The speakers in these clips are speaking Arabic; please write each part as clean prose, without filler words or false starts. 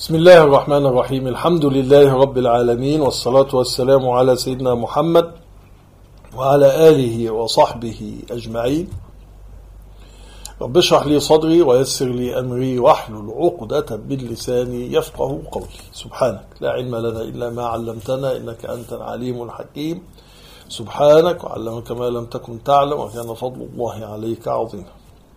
بسم الله الرحمن الرحيم. الحمد لله رب العالمين، والصلاة والسلام على سيدنا محمد وعلى آله وصحبه أجمعين. رب اشرح لي صدري ويسر لي أمري واحلل عقدة من لساني يفقه قولي. سبحانك لا علم لنا إلا ما علمتنا إنك أنت العليم الحكيم. سبحانك وعلمك ما لم تكن تعلم وكان فضل الله عليك عظيما.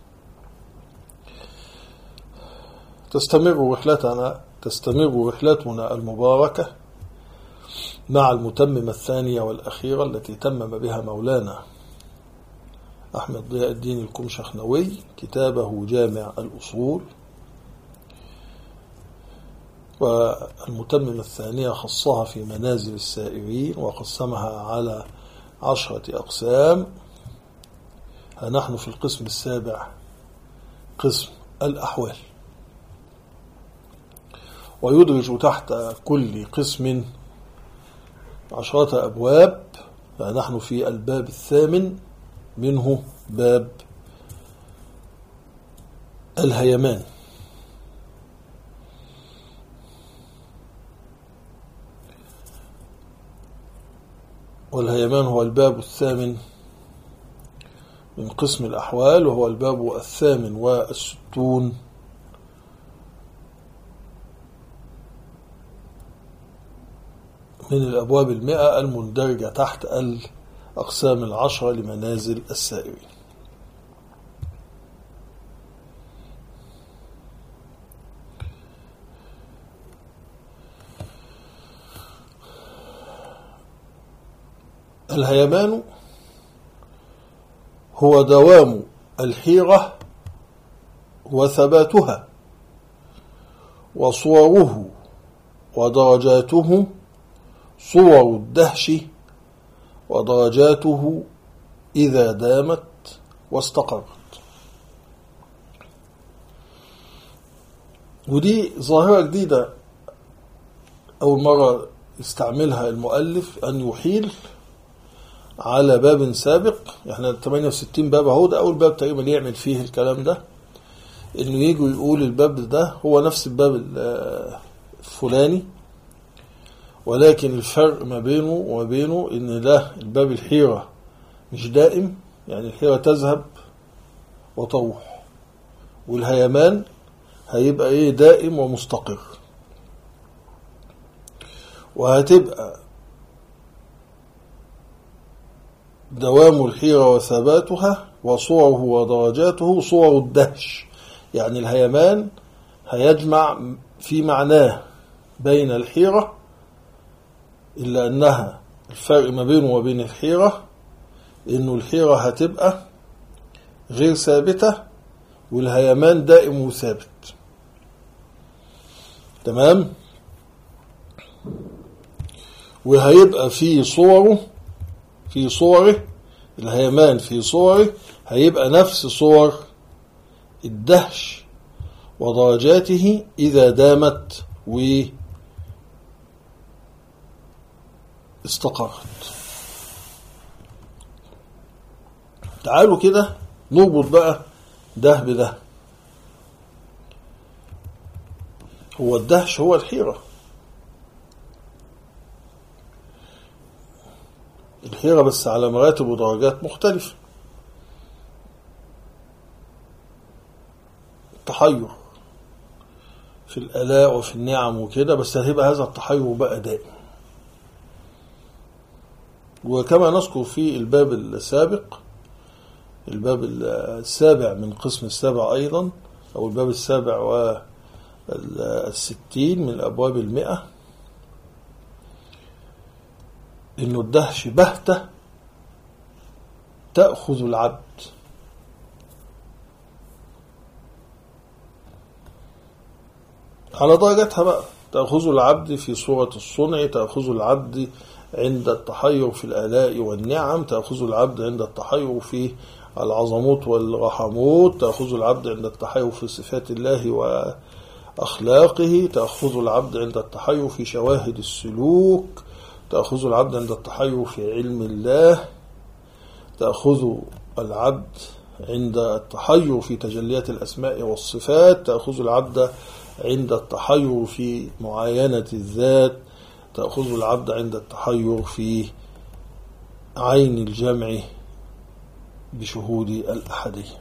تستمر رحلتنا المباركة مع المتممة الثانية والأخيرة التي تمم بها مولانا أحمد ضياء الدين الكمشخنوي كتابه جامع الأصول، والمتممة الثانية خصها في منازل السائرين وقسمها على 10 أقسام. نحن في القسم السابع، قسم الأحوال، ويدرج تحت كل قسم 10 أبواب، فنحن في الباب الثامن منه، باب الهيمان. والهيمان هو الباب الثامن من قسم الأحوال، وهو الباب 68 من الأبواب 100 المندرجة تحت الأقسام 10 لمنازل السائرين. الهيمان هو دوام الحيرة وثباتها، وصوره ودرجاته صور الدهش ودرجاته إذا دامت واستقرت. ودي ظاهرة جديدة أول مرة يستعملها المؤلف، أن يحيل على باب سابق. احنا 68 باب اهو، ده أول باب تقريبا يعمل فيه الكلام ده، إنه يجي يقول الباب ده هو نفس الباب الفلاني، ولكن الفرق ما بينه وما بينه إن ده الباب الحيرة مش دائم، يعني الحيرة تذهب وتروح، والهيمان هيبقى دائم ومستقر. وهتبقى دوام الحيرة وثباتها وصوره ودرجاته صور الدهش، يعني الهيمان هيجمع في معناه بين الحيرة، إلا أنها الفرق ما بينه وبين الحيرة إنه الحيرة هتبقى غير ثابتة، والهيمان دائم وثابت. تمام؟ وهيبقى في صوره الهيمان في صوره هيبقى نفس صور الدهش ودرجاته إذا دامت واستقرت. تعالوا كده نربط بقى ده بده. هو الدهش هو الحيرة بس على مراتب ودرجات مختلفة. التحير في الآلاء وفي النعم وكده، بس هيبقى هذا التحير بقى دائم. وكما نذكر في الباب السابق، الباب السابع من قسم السابع أيضا، أو الباب 67 من الأبواب 100، إنه الدهش بهتة تأخذ العبد، على درجتها بقى. تأخذ العبد في صورة الصنع، تأخذ العبد عند التحير في الآلاء والنعم، تأخذ العبد عند التحير في العظموت والرحموت، تأخذ العبد عند التحير في صفات الله وأخلاقه، تأخذ العبد عند التحير في شواهد السلوك، تأخذ العبد عند التحير في علم الله، تأخذ العبد عند التحير في تجليات الأسماء والصفات، تأخذ العبد عند التحير في معاينة الذات، تأخذ العبد عند التحير في عين الجمع بشهود الأحدية.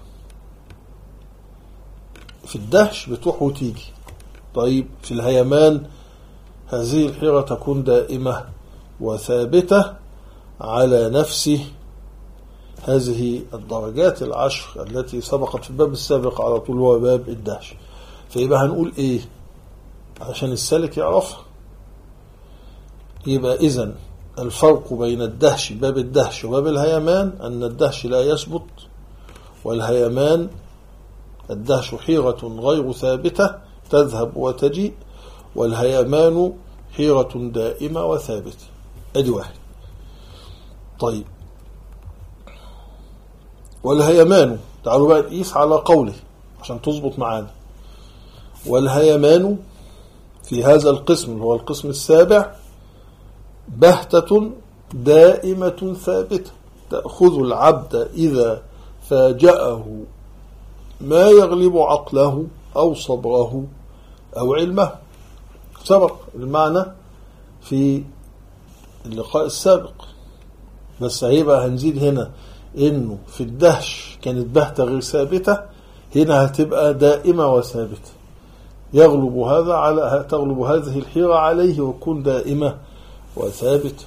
في الدهش بتروح وتيجي. طيب في الهيمان هذه الحيرة تكون دائمة وثابتة على نفس هذه الدرجات العشر التي سبقت في الباب السابق على طول، هو باب الدهش. فيبقى هنقول ايه عشان السالك يعرفها؟ يبقى إذن الفرق بين الدهش باب الدهش وباب الهيمان أن الدهش لا يثبت، والهيمان الدهش حيرة غير ثابتة تذهب وتجيء، والهيمان حيرة دائمة وثابتة. ادي واحد. طيب والهيمان تعالوا بقى نقيس على قوله عشان تظبط معانا. والهيمان في هذا القسم اللي هو القسم السابع بهتة دائمة ثابتة تأخذ العبد إذا فاجأه ما يغلب عقله أو صبره أو علمه. سبق المعنى في اللقاء السابق، بس هيبقى هنزيد هنا إنه في الدهش كانت بهتة غير ثابتة، هنا هتبقى دائمة وثابتة، تغلب هذه الحيرة عليه وتكون دائمة وثابتة.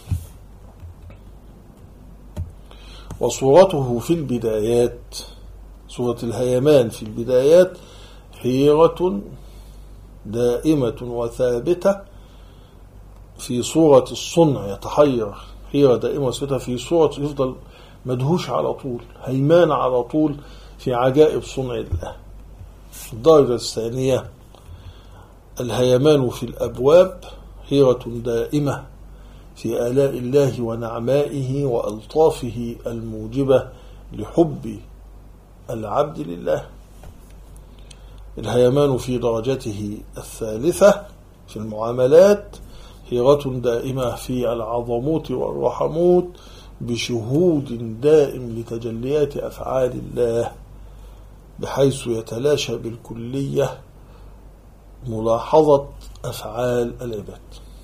وصورته في البدايات، صورة الهيمان في البدايات حيرة دائمة وثابتة في صورة الصنع، يتحير حيرة دائمة وثابتة في صورة يفضل مدهوش على طول، هيمان على طول في عجائب صنع الله. الدرجة الثانية الهيمان في الأبواب حيرة دائمة في آلاء الله ونعمائه وألطافه الموجبة لحب العبد لله. الهيمان في درجته الثالثة في المعاملات حيرة دائمة في العظموت والرحموت بشهود دائم لتجليات أفعال الله، بحيث يتلاشى بالكلية ملاحظة أفعال العباد.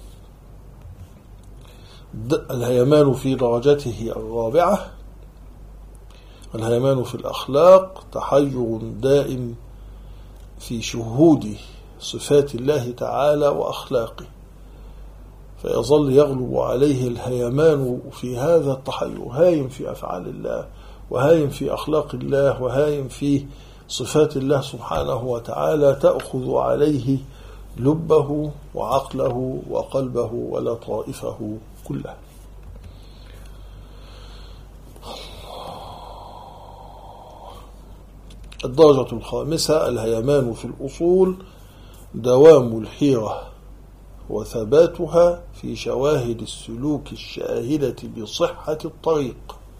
الهيمان في درجته الرابعة الهيمان في الأخلاق تحير دائم في شهود صفات الله تعالى وأخلاقه، فيظل يغلب عليه الهيمان في هذا التحير، هايم في أفعال الله وهايم في أخلاق الله وهايم في صفات الله سبحانه وتعالى، تأخذ عليه لبه وعقله وقلبه ولطائفه كلها. الدرجة الخامسة الهيمان في الأصول دوام الحيرة وثباتها في شواهد السلوك الشاهدة بصحة الطريق،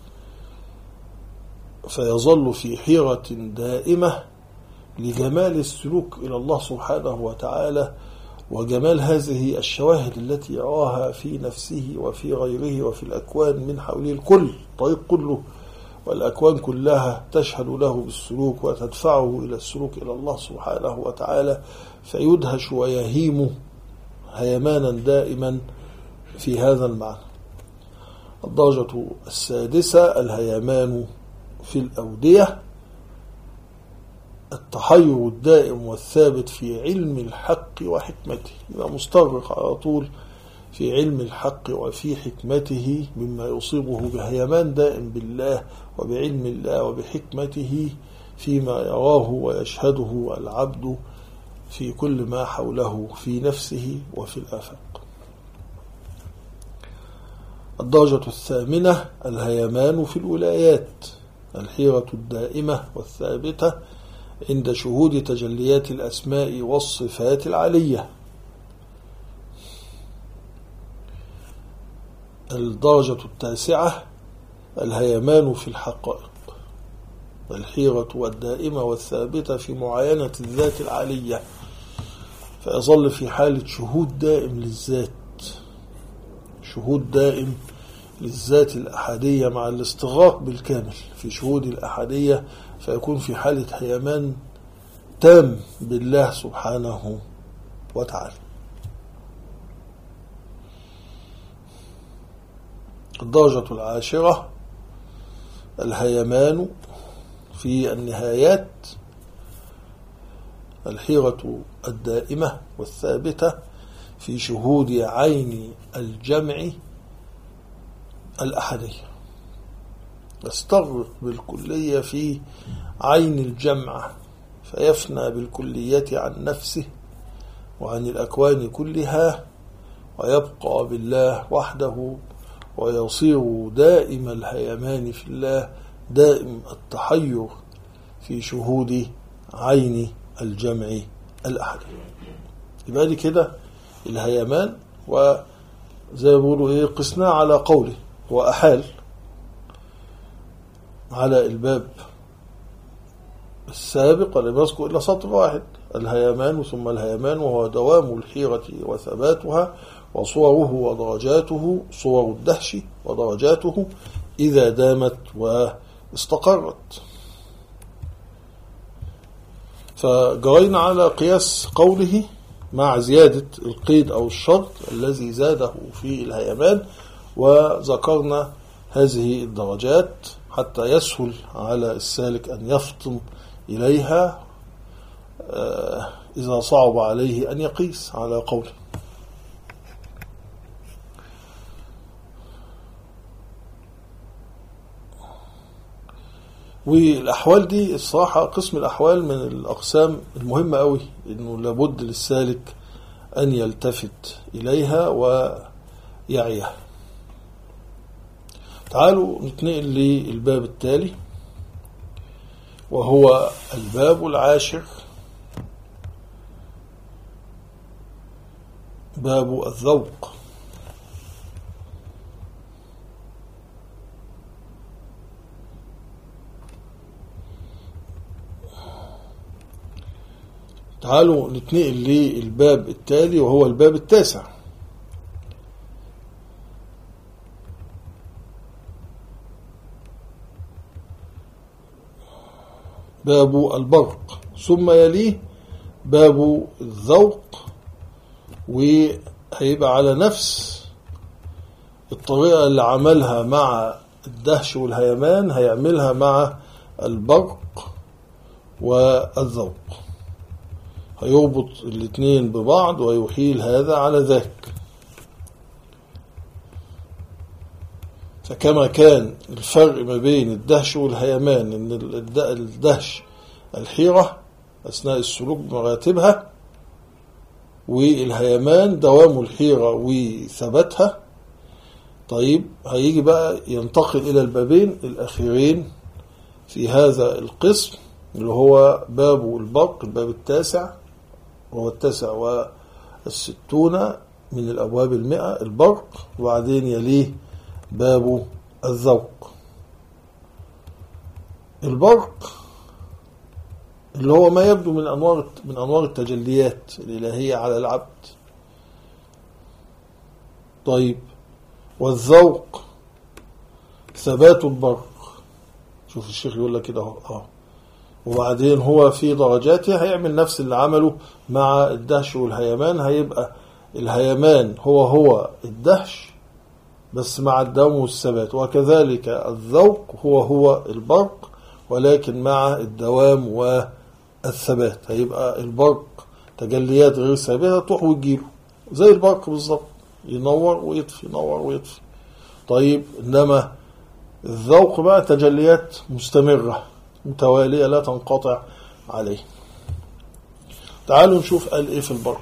فيظل في حيرة دائمة لجمال السلوك إلى الله سبحانه وتعالى وجمال هذه الشواهد التي يراها في نفسه وفي غيره وفي الأكوان من حوله. الكل الطريق كله والأكوان كلها تشهد له بالسلوك وتدفعه إلى السلوك إلى الله سبحانه وتعالى، فيدهش ويهيم هيمانا دائما في هذا المعنى. الدرجة السادسة الهيمان في الأودية التحير الدائم والثابت في علم الحق وحكمته، يبقى مستغرق على طول في علم الحق وفي حكمته مما يصيبه بهيمان دائم بالله وبعلم الله وبحكمته فيما يراه ويشهده العبد في كل ما حوله في نفسه وفي الآفاق. الدرجة الثامنة الهيمان في الولايات الحيرة الدائمة والثابتة عند شهود تجليات الأسماء والصفات العلية. الدرجة التاسعة الهيمان في الحقائق الحيرة والدائمة والثابتة في معاينة الذات العلية، فيظل في حالة شهود دائم للذات، شهود دائم للذات الأحدية مع الاستغراق بالكامل في شهود الأحدية، فيكون في حالة هيمان التام بالله سبحانه وتعالى. الدرجة العاشرة الهيمان في النهايات، الحيرة الدائمة والثابتة في شهود عين الجمع الأحدية، يستغرق بالكلية في عين الجمع فيفنى بالكلية عن نفسه وعن الأكوان كلها، ويبقى بالله وحده، ويصير دائم الهيمان في الله، دائم التحير في شهود عين الجمع الأحد. يبقى دي كده الهيمان، وزي ما بيقولوا قسنا على قوله وأحال على الباب السابق ولم يذكر إلا سطر واحد، الهيمان ثم الهيمان، وهو دوام الحيرة وثباتها وصوره ودرجاته، صور الدهش ودرجاته إذا دامت واستقرت. فجرينا على قياس قوله مع زيادة القيد أو الشرط الذي زاده في الهيمان، وذكرنا هذه الدرجات حتى يسهل على السالك أن يفطن إليها إذا صعب عليه أن يقيس على قوله. والأحوال دي الصراحة قسم الأحوال من الأقسام المهمة قوي، إنه لابد للسالك أن يلتفت إليها ويعيها. تعالوا نتنقل للباب التالي، وهو الباب العاشر، باب الذوق. تعالوا نتنقل للباب التالي، وهو الباب التاسع، باب البرق، ثم يليه باب الذوق، وهيبقى على نفس الطريقة اللي عملها مع الدهش والهيمان هيعملها مع البرق والذوق، هيربط الاثنين ببعض ويحيل هذا على ذاك. فكما كان الفرق ما بين الدهش والهيمان ان الدهش الحيرة اثناء السلوك بمراتبها، والهيمان دوام الحيرة وثباتها. طيب هيجي بقى ينتقل الى البابين الاخيرين في هذا القسم، اللي هو باب البرق، الباب التاسع، وهو 69 من الأبواب 100 البرق، وبعدين يليه باب الذوق. البرق اللي هو ما يبدو من أنوار التجليات الإلهية على العبد. طيب والذوق ثبات البرق، شوف الشيخ يقول لك كده اهو، وبعدين هو في درجاته هيعمل نفس اللي عمله مع الدهش والهيمان، هيبقى الهيمان هو الدهش بس مع الدوام والثبات، وكذلك الذوق هو البرق ولكن مع الدوام والثبات. هيبقى البرق تجليات غير ثابتة تروح وتجيله زي البرق بالظبط، ينور ويطفي ينور ويطفي. طيب إنما الذوق بقى تجليات مستمرة متوالية لا تنقطع عليه. تعالوا نشوف قال ايه في البرق.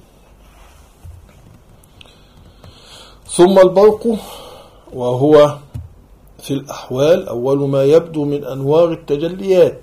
ثم البرق وهو في الأحوال أول ما يبدو من أنوار التجليات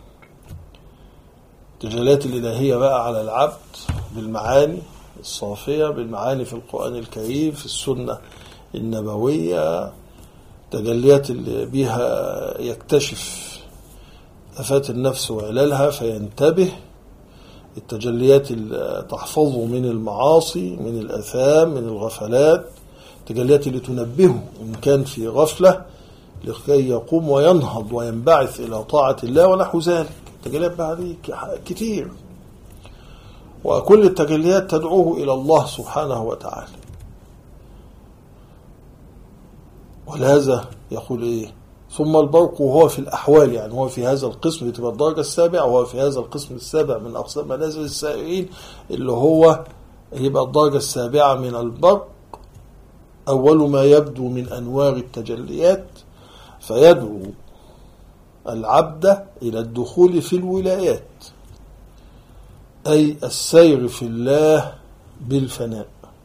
الإلهية بقى على العبد بالمعاني الصافية، بالمعاني في القرآن الكريم، في السنة النبوية، تجليات اللي بها يكتشف آفات النفس وعلالها فينتبه، التجليات اللي تحفظه من المعاصي، من الآثام، من الغفلات، التجليات اللي تنبهه إن كان في غفلة لكي يقوم وينهض وينبعث إلى طاعة الله ونحو ذلك. التجليات بقى دي كتير، وكل التجليات تدعوه إلى الله سبحانه وتعالى. ولهذا يقول إيه؟ ثم البرق وهو في الأحوال، يعني هو في هذا القسم، دي تبقى الدرجة السابعة، وهو في هذا القسم السابع من أقسام منازل السائرين، اللي هو يبقى الدرجة السابعة من البرق. أول ما يبدو من أنوار التجليات، فيدعو العبد إلى الدخول في الولايات، أي السير في الله بالفناء.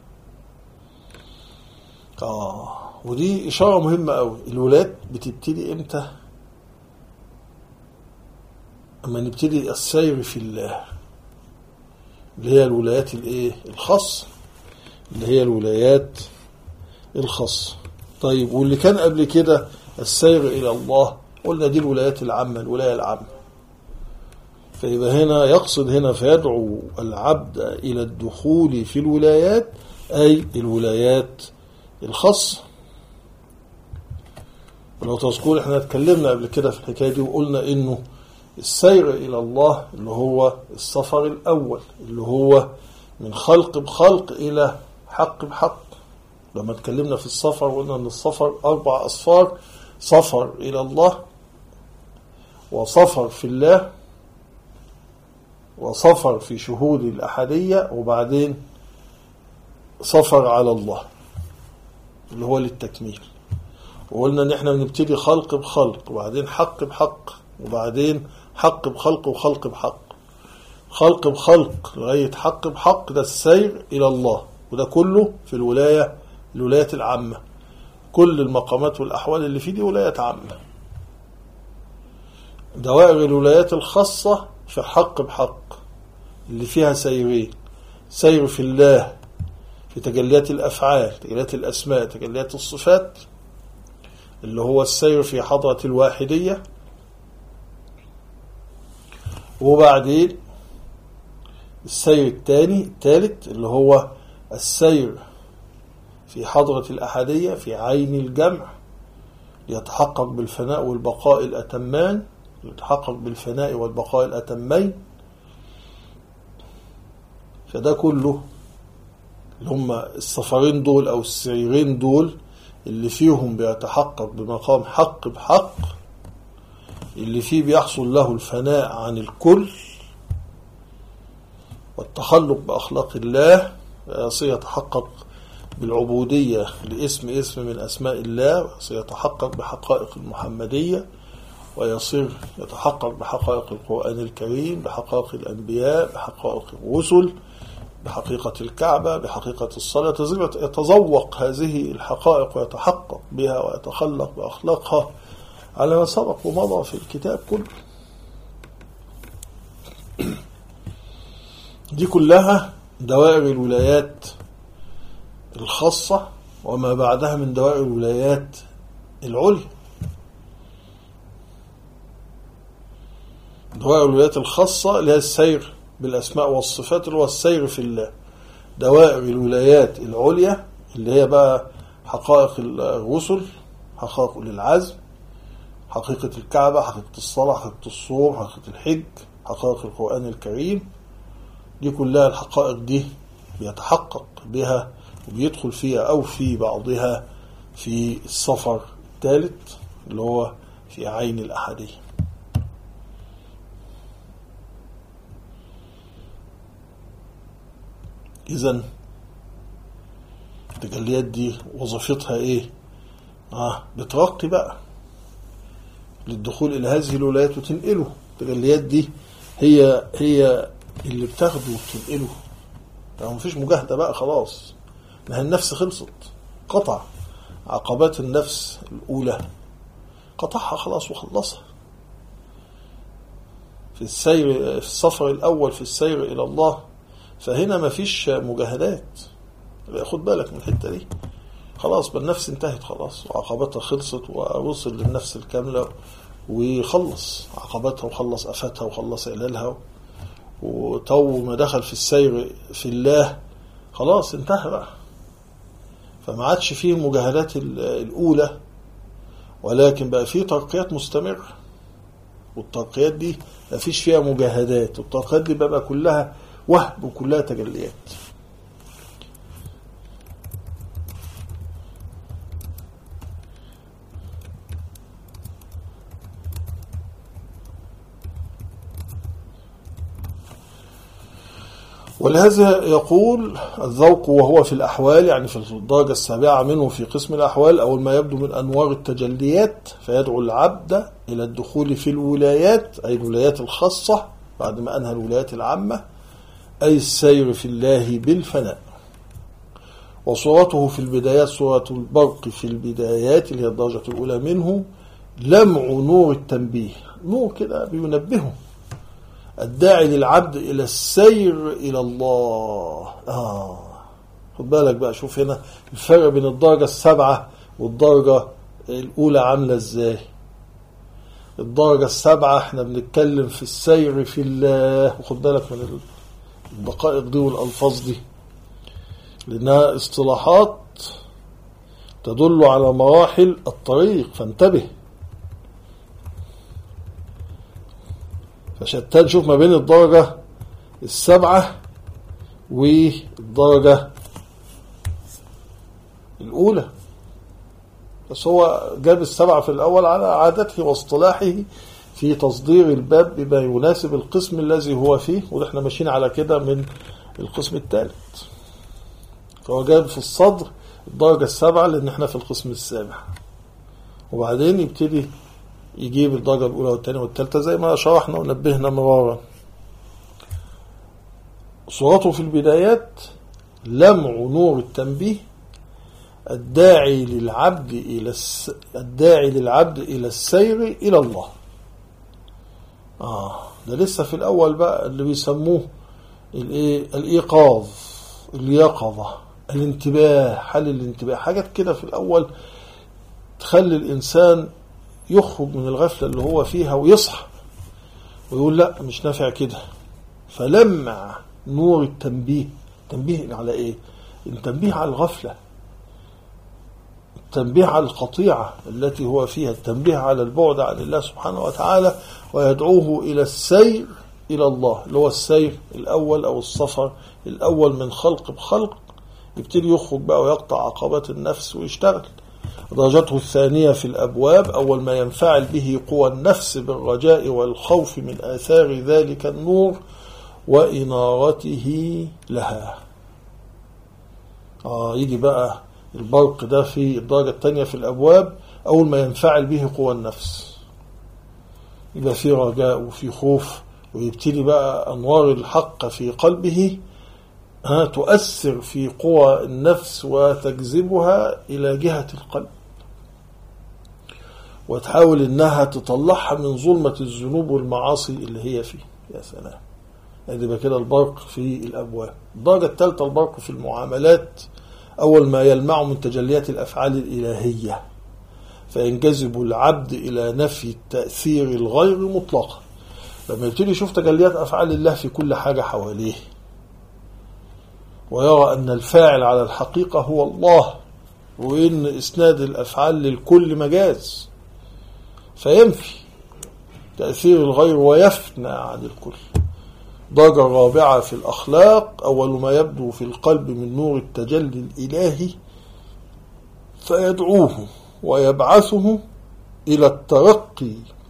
ودي إشارة مهمة أوي. الولايات بتبتدي إمتى؟ أما نبتدي السير في الله، اللي هي الولايات الخاصة، اللي هي الولايات الخاصة. طيب، واللي كان قبل كده السير إلى الله، قلنا دي الولايات العامة، الولاية العامة. فيبقى هنا يقصد هنا فيدعو العبد إلى الدخول في الولايات، أي الولايات الخاصة. ولو تذكروا احنا اتكلمنا قبل كده في الحكاية دي، وقلنا إنه السير إلى الله اللي هو السفر الأول، اللي هو من خلق بخلق إلى حق بحق. لما اتكلمنا في السفر قلنا أن السفر 4 أسفار: سفر إلى الله، وسفر في الله، وسفر في شهود الأحدية، وبعدين سفر على الله اللي هو للتكميل. وقلنا ان احنا بنبتدي خلق بخلق، وبعدين حق بحق، وبعدين حق بخلق وخلق بحق. خلق بخلق لغاية حق بحق، ده السير إلى الله، وده كله في الولايات العامة. كل المقامات والأحوال اللي فيه دي ولايات عامة. دوائر الولايات الخاصة في حق بحق، اللي فيها سيرين: سير في الله في تجليات الأفعال، تجليات الأسماء، تجليات الصفات، اللي هو السير في حضرة الواحدية. وبعدين السير الثالث اللي هو السير في حضرة الأحدية في عين الجمع، يتحقق بالفناء والبقاء الأتمان، يتحقق بالفناء والبقاء الأتمين. فده كله اللي هم السفرين دول أو السيرين دول اللي فيهم بيتحقق بمقام حق بحق، اللي فيه بيحصل له الفناء عن الكل والتخلق بأخلاق الله، سيتحقق بالعبودية لاسم من أسماء الله، سيتحقق بحقائق المحمدية، ويصير يتحقق بحقائق القرآن الكريم، بحقائق الأنبياء، بحقائق الرسل، بحقيقة الكعبة، بحقيقة الصلاة. يتذوق هذه الحقائق ويتحقق بها ويتخلق بأخلاقها على ما سبق ومضى في الكتاب كله. دي كلها دوائر الولايات الخاصة، وما بعدها من دوائر الولايات العليا. دوائر الولايات الخاصة اللي هي السير بالأسماء والصفات، اللي هو السير في الله. دوائر الولايات العليا اللي هي بقى حقائق الرسل، حقائق أولي العزم، حقيقة الكعبة، حقيقة الصلاة، حقيقة الصوم، حقيقة الحج، حقائق القرآن الكريم. دي كلها الحقائق دي بيتحقق بها وبيدخل فيها أو في بعضها في السفر الثالث اللي هو في عين الأحدية. إذن التجليات دي وظيفتها إيه؟ بترقي بقى للدخول إلى هذه الولايات وتنقله. التجليات دي هي اللي بتاخده وتنقله. يعني مفيش مجاهدة بقى، خلاص، ما هي النفس خلصت، قطع عقبات النفس الأولى، قطعها خلاص وخلصها. في السفر الأول في السير إلى الله، فهنا مفيش مجاهدات. خد بالك من الحتة دي، خلاص بالنفس انتهت خلاص، وعقباتها خلصت، ووصل للنفس الكاملة وخلص عقباتها وخلص أفاتها وخلص إعلالها، وتو ما دخل في السير في الله خلاص انتهى بقى. فما عادش فيه المجاهدات الأولى، ولكن بقى فيه ترقيات مستمرة. والترقيات دي مفيش فيها مجاهدات، والترقيات دي بقى كلها وهب وكلها تجليات. ولهذا يقول الذوق وهو في الأحوال، يعني في الدرجة السابعة منه في قسم الأحوال، أول ما يبدو من أنوار التجليات، فيدعو العبد إلى الدخول في الولايات، أي الولايات الخاصة بعد ما أنهى الولايات العامة، أي السير في الله بالفناء. وصورته في البدايات صورة البرق في البدايات اللي هي الدرجة الأولى منه، لمع نور التنبيه، نور كده بينبهه، الداعي للعبد إلى السير إلى الله. خد بالك بقى، شوف هنا الفرق بين الدرجة السابعة والدرجة الأولى عاملة إزاي. الدرجة السابعة احنا بنتكلم في السير في الله، وخد بالك من الدقائق دي والألفاظ دي، لأنها اصطلاحات تدل على مراحل الطريق، فانتبه. فشتان شوف ما بين الدرجة السابعة والدرجة الأولى، بس هو جاب السبعة في الأول على عادته واصطلاحه في تصدير الباب بما يناسب القسم الذي هو فيه، ونحن ماشيين على كده من القسم الثالث. فهو جاب في الصدر الدرجة السابعة لأن احنا في القسم السابع، وبعدين يبتدي يجيب الدرجة الأولى والثانية والثالثة زي ما شرحنا ونبهنا مرارا. صورته في البدايات لمع نور التنبيه، الداعي للعبد إلى السير إلى الله. ده لسه في الأول بقى اللي بيسموه الإيقاظ، اليقظة، الانتباه، حل الانتباه، حاجات كده في الأول تخلي الإنسان يخرج من الغفلة اللي هو فيها ويصحى ويقول لا مش نافع كده. فلمع نور التنبيه، تنبيه على ايه؟ التنبيه على الغفلة، التنبيه على القطيعة التي هو فيها، التنبيه على البعد عن الله سبحانه وتعالى، ويدعوه إلى السير إلى الله، اللي هو السير الأول أو السفر الأول من خلق بخلق، يبتدي يخرج بقى ويقطع عقبات النفس ويشتغل. درجته الثانية في الأبواب، أول ما ينفعل به قوى النفس بالرجاء والخوف من آثار ذلك النور وإنارته لها. يجي بقى البرق ده في الدرجة الثانية في الأبواب، أول ما ينفعل به قوى النفس يبقى في رجاء وفي خوف، ويبتدي بقى أنوار الحق في قلبه تؤثر في قوى النفس وتجذبها إلى جهة القلب، وتحاول إنها تطلعها من ظلمة الذنوب والمعاصي اللي هي فيه. يا سلام، يبقى كده البرق في الأبواب. الدرجة الثالثة البرق في المعاملات، أول ما يلمع من تجليات الأفعال الإلهية، فينجذب العبد إلى نفي التأثير الغير مطلقا. لما يبتدي يشوف تجليات أفعال الله في كل حاجة حواليه، ويرى أن الفاعل على الحقيقة هو الله، وإن إسناد الأفعال للكل مجاز، فينفي تأثير الغير ويفنى عن الكل. درجة رابعة في الأخلاق، أول ما يبدو في القلب من نور التجلي الإلهي، فيدعوه ويبعثه إلى الترقي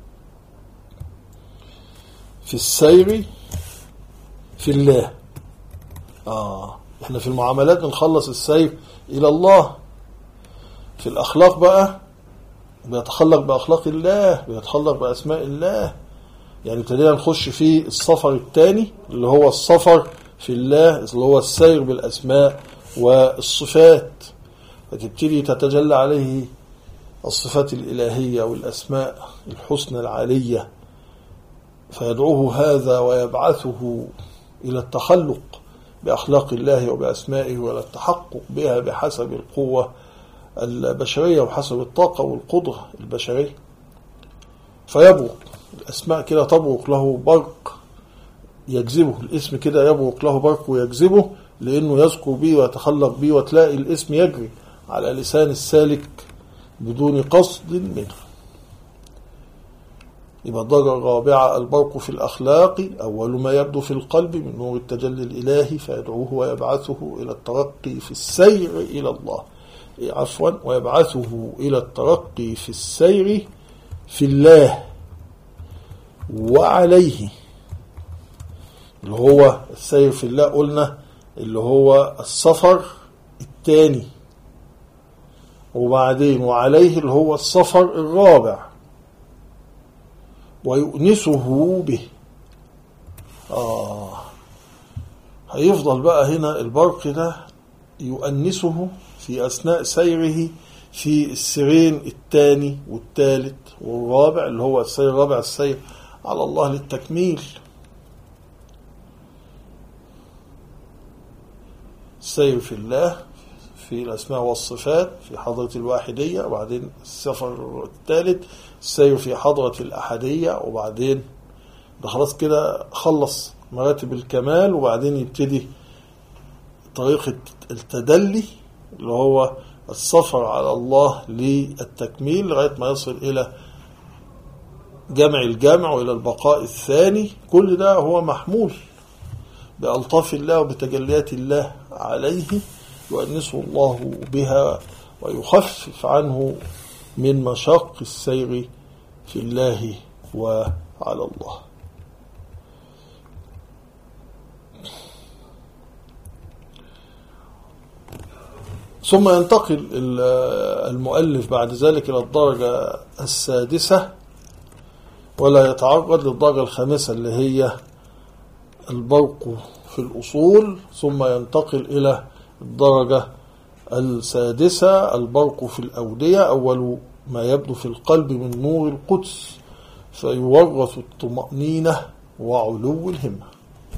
في السير في الله. احنا في المعاملات نخلص السير إلى الله. في الأخلاق بقى بيتخلق بأخلاق الله، بيتخلق بأسماء الله. يعني ابتدينا نخش في السفر الثاني اللي هو السفر في الله، اللي هو السير بالأسماء والصفات، فتبتدي تتجلى عليه الصفات الإلهية والأسماء الحسنى العالية، فيدعوه هذا ويبعثه إلى التخلق بأخلاق الله وبأسمائه، ولا التحقق بها بحسب القوة البشرية وحسب الطاقة والقدرة البشرية. فيبرق الأسماء كده، تبرق له برق يجذبه، الاسم كده يبرق له برق ويجذبه، لأنه يذكر به ويتخلق به، وتلاقي الاسم يجري على لسان السالك بدون قصد منه. يبقى الدرجة الرابعة البرق في الأخلاق، أول ما يبدو في القلب من نور التجلي الإلهي فيدعوه ويبعثه إلى الترقي في السير إلى الله، ويبعثه إلى الترقي في السير في الله وعليه، اللي هو السير في الله قلنا اللي هو السفر الثاني، وبعدين وعليه اللي هو السفر الرابع، ويؤنسه به. هيفضل بقى هنا البرق ده يؤنسه في أثناء سيره في السيرين الثاني والثالث والرابع، اللي هو السير الرابع السير على الله للتكميل، السير في الله في الأسماء والصفات في حضرة الواحدية، وبعدين السفر الثالث السير في حضرة الأحدية، وبعدين ده خلاص كده خلص مراتب الكمال، وبعدين يبتدي طريقة التدلي اللي هو السفر على الله للتكميل لغاية ما يصل إلى جمع الجمع وإلى البقاء الثاني. كل ده هو محمول بألطاف الله وبتجليات الله عليه، يؤنسه الله بها ويخفف عنه من مشاق السير في الله وعلى الله. ثم ينتقل المؤلف بعد ذلك إلى الدرجة السادسة، ولا يتعرض للدرجة الخامسة اللي هي البرق في الأصول، ثم ينتقل إلى الدرجة السادسة البرق في الأودية، أول ما يبدو في القلب من نور القدس فيورث الطمأنينة وعلو الهمة.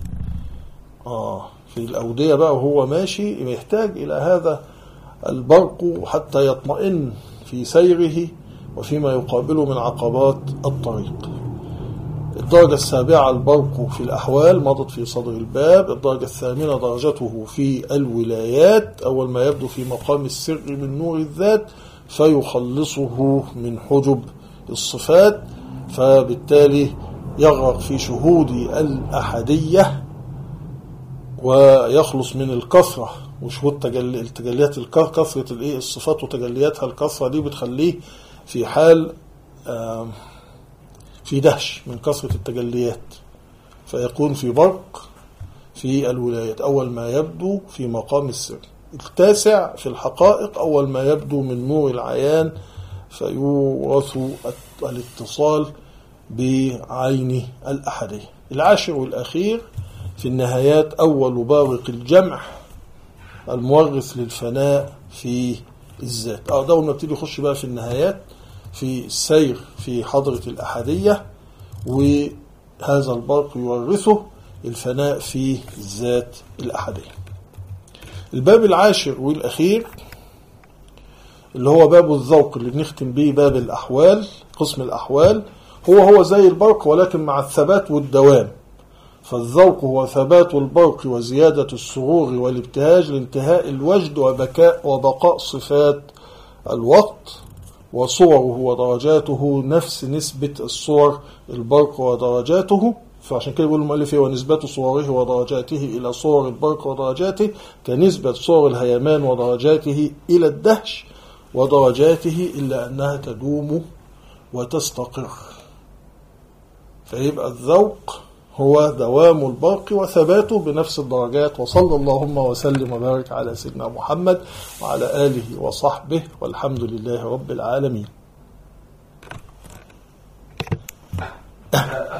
في الأودية بقى وهو ماشي يحتاج إلى هذا البرق حتى يطمئن في سيره وفيما يقابله من عقبات الطريق. الدرجة السابعة البرق في الأحوال مضت في صدر الباب. الدرجة الثامنة درجته في الولايات، أول ما يبدو في مقام السر من نور الذات فيخلصه من حجب الصفات، فبالتالي يغرق في شهود الأحدية ويخلص من الكثرة وشهود التجليات كثرة الصفات وتجلياتها. الكثرة دي بتخليه في حال في دهش من كثرة التجليات، فيكون في برق في الولايات أول ما يبدو في مقام السر. التاسع في الحقائق أول ما يبدو من نور العيان فيورث الاتصال بعين الأحدية. العاشر والأخير في النهايات أول بارق الجمع المورث للفناء في الذات. ده أول ما ابتدي يخش بقى في النهايات في السير في حضرة الأحدية، وهذا البرق يورثه الفناء في الذات الأحدية. الباب العاشر والأخير اللي هو باب الذوق اللي بنختم به باب الأحوال، قسم الأحوال هو زي البرق ولكن مع الثبات والدوام. فالذوق هو ثبات البرق وزيادة السرور والابتهاج لانتهاء الوجد وبقاء صفات الوقت، وصوره ودرجاته نفس نسبة الصور البرق ودرجاته. فعشان كده يقول المؤلف ونسبة صوره ودرجاته إلى صور البرق ودرجاته كنسبة صور الهيمان ودرجاته إلى الدهش ودرجاته إلا أنها تدوم وتستقر. فيبقى الذوق هو دوام البرق وثباته بنفس الدرجات. وصلى اللهم وسلم وبارك على سيدنا محمد وعلى آله وصحبه والحمد لله رب العالمين.